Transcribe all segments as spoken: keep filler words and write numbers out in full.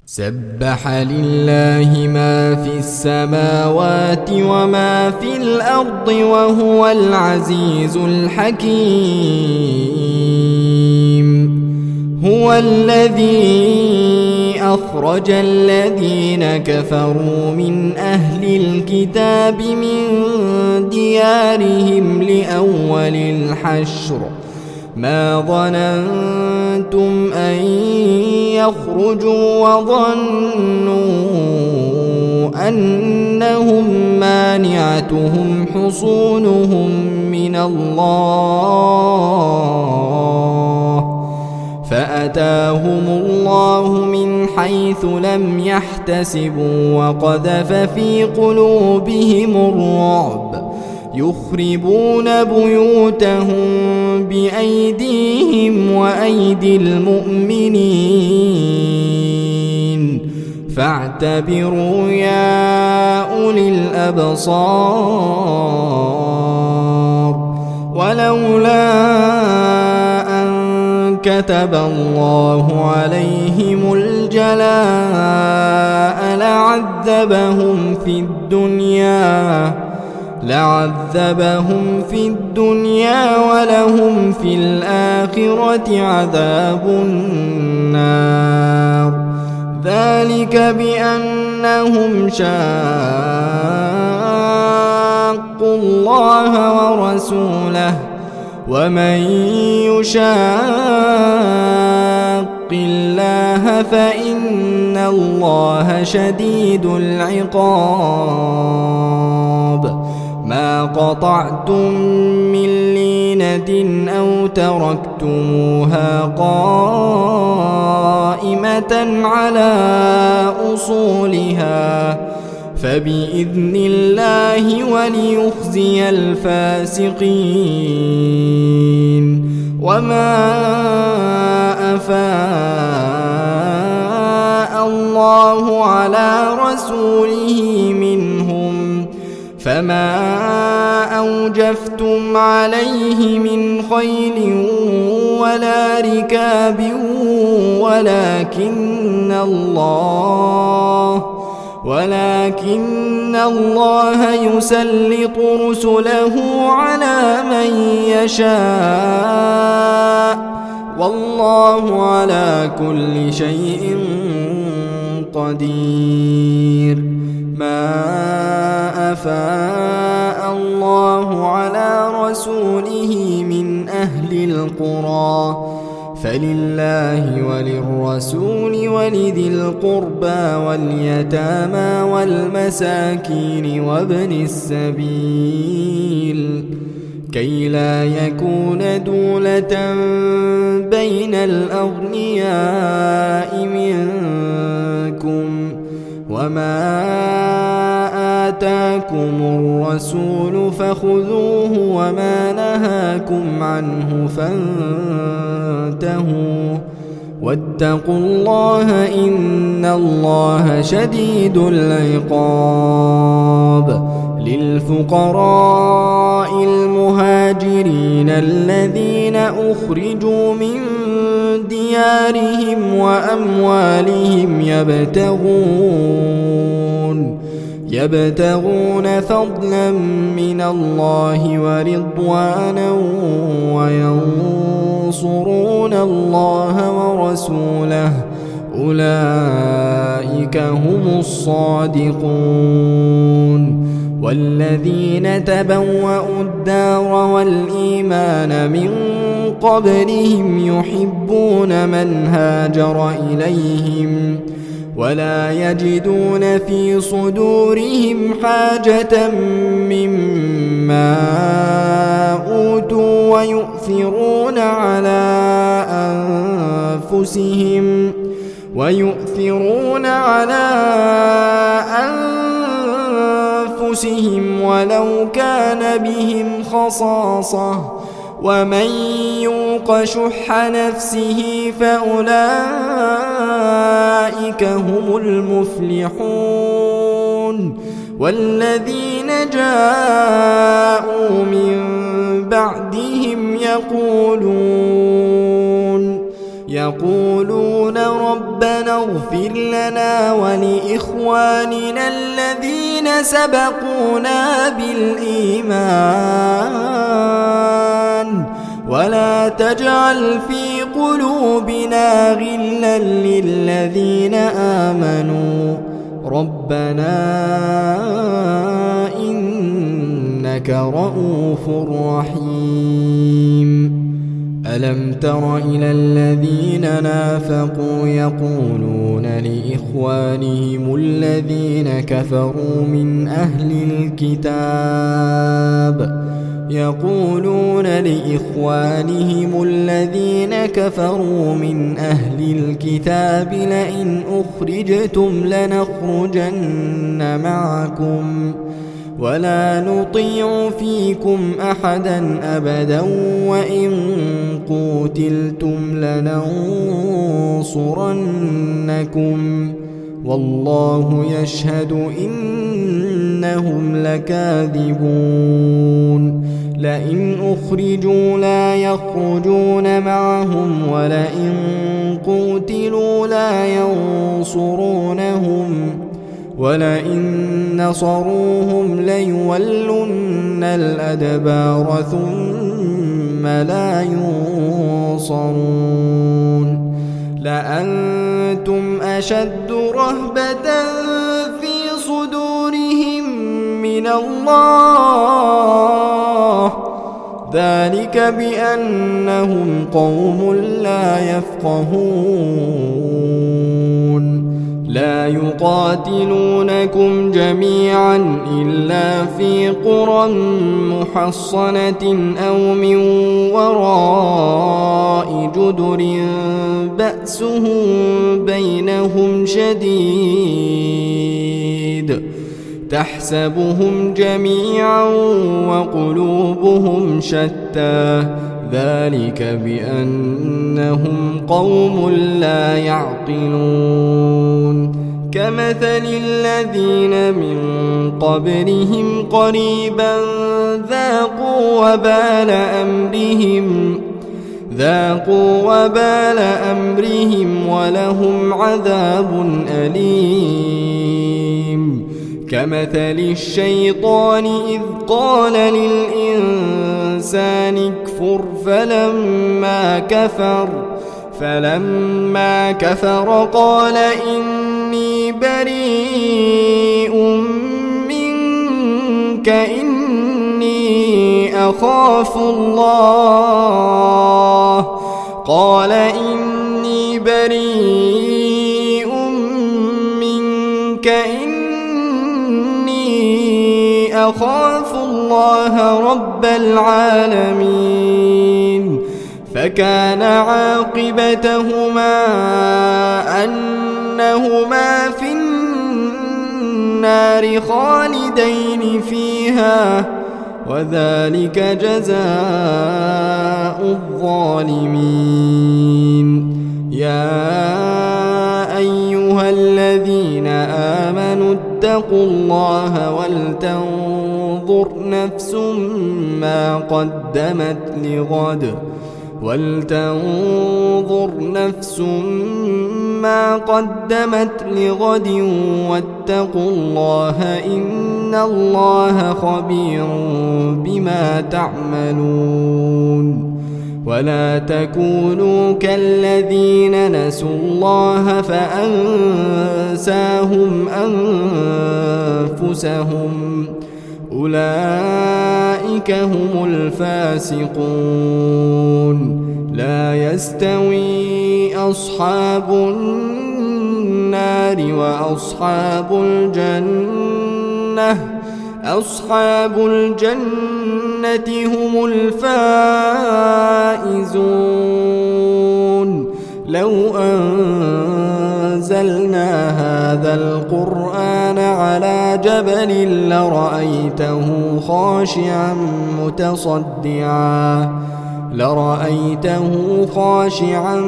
سبح لله ما في السماوات وما في الأرض وهو العزيز الحكيم. هو الذي أخرج الذين كفروا من أهل الكتاب من ديارهم لأول الحشر ما ظننتم أن يخرجوا وظنوا أنهم مانعتهم حصونهم من الله فأتاهم الله من حيث لم يحتسبوا وقذف في قلوبهم الرعب يخربون بيوتهم بأيديهم وأيدي المؤمنين فاعتبروا يا أولي الأبصار. ولولا أن كتب الله عليهم الجلاء لعذبهم في الدنيا لعذبهم في الدنيا ولهم في الآخرة عذاب النار. ذلك بأنهم شاقوا الله ورسوله ومن يشاق الله فإن الله شديد العقاب. ما قطعتم من لينة أو تركتموها قائمة على أصولها فبإذن الله وليخزي الفاسقين. وما أفاء الله على رسوله منهم فما أوجفتم عليه من خيل ولا ركاب ولكن الله ولكن الله يسلط رسله على من يشاء والله على كل شيء قدير. ما أفاء الله على رسوله من أهل القرى فلله وللرسول ولذي القربى واليتامى والمساكين وابن السبيل كي لا يكون دولة بين الأغنياء منكم وما آتاكم الرسول فخذوه وما نهاكم عنه فانتهوا واتقوا الله إن الله شديد العقاب. للفقراء المهاجرين الذين أخرجوا من ديارهم وأموالهم يبتغون يبتغون فضلا من الله ورضوانا وينصرون الله ورسوله أولئك هم الصادقون. والذين تبوأوا الدار والإيمان من قبلهم يحبون من هاجر إليهم ولا يجدون في صدورهم حاجة مما أوتوا ويؤثرون على أنفسهم ويؤثرون على أنفسهم ولو كان بهم خصاصة ومن يوق شح نفسه فأولئك هم المفلحون. والذين جاءوا من بعدهم يقولون يقولون ربنا اغفر لنا ولإخواننا الذين سبقونا بالإيمان ولا تجعل في قلوبنا غلا للذين آمنوا ربنا إنك رؤوف رحيم. ألم تر إلى الذين نافقوا يقولون لإخوانهم الذين كفروا من أهل الكتاب يقولون لإخوانهم الذين كفروا من أهل الكتاب لئن أخرجتم لنخرجن معكم ولا نطيع فيكم أحدا أبدا وإن قوتلتم لننصرنكم والله يشهد إنهم لكاذبون. لئن أخرجوا لا يخرجون معهم ولئن قوتلوا لا ينصرونهم ولئن نصروهم ليولن الأدبار ثم لا ينصرون. لأنتم أشد رهبة في صدورهم من الله ذلك بأنهم قوم لا يفقهون. لا يقاتلونكم جميعا إلا في قرى محصنة أو من وراء جدر بأسهم بينهم شديد تحسبهم جميعا وقلوبهم شتى ذلك بأنهم قوم لا يعقلون. كمثل الذين من قبلهم قريبا ذاقوا وبال أمرهم ذاقوا وبال أمرهم ولهم عذاب أليم. كمثل الشيطان إذ قال للإنسان اكفر فلما كفر فلما كفر قال إني بريء منك إني أخاف الله قال إني بريء منك إني أخاف الله رب العالمين. فكان عاقبتهما أنهما في النار خالدين فيها وذلك جزاء الظالمين. يا أيها الذين آمنوا اتقوا الله ولتنظر نفس ما قدمت لغد ولتنظر نفس ما قدمت لغد واتقوا الله إن الله خبير بما تعملون. ولا تكونوا كالذين نسوا الله فأنساهم أنفسهم أولئك هم الفاسقون. لا يستوي أصحاب النار وأصحاب الجنة أصحاب الجنة هم الفائزون. لو أنزلنا هذا القرآن على جبل لرأيته خاشعا متصدعا لرأيته خاشعا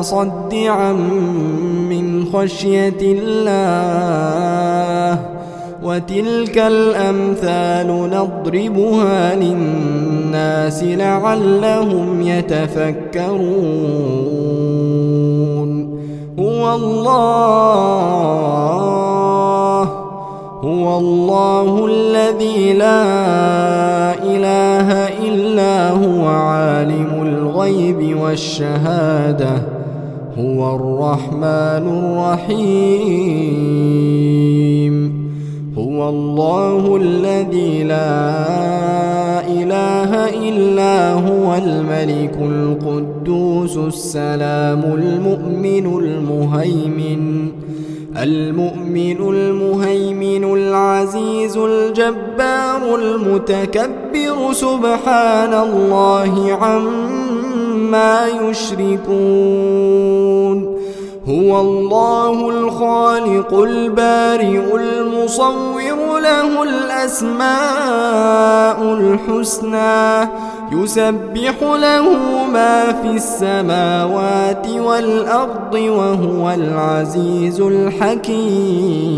متصدعا من خشية الله وتلك الأمثال نضربها للناس لعلهم يتفكرون هو الله هو الله الذي لا إله إلا هو عالم الغيب والشهادة هو الرحمن الرحيم هو الله الذي لا إله إلا هو الملك القدوس السلام المؤمن المهيمن المؤمن المهيمن العزيز الجبار المتكبر سبحان الله عما يشركون هو الله الخالق البارئ المصور له الأسماء الحسنى يسبح له ما في السماوات والأرض وهو العزيز الحكيم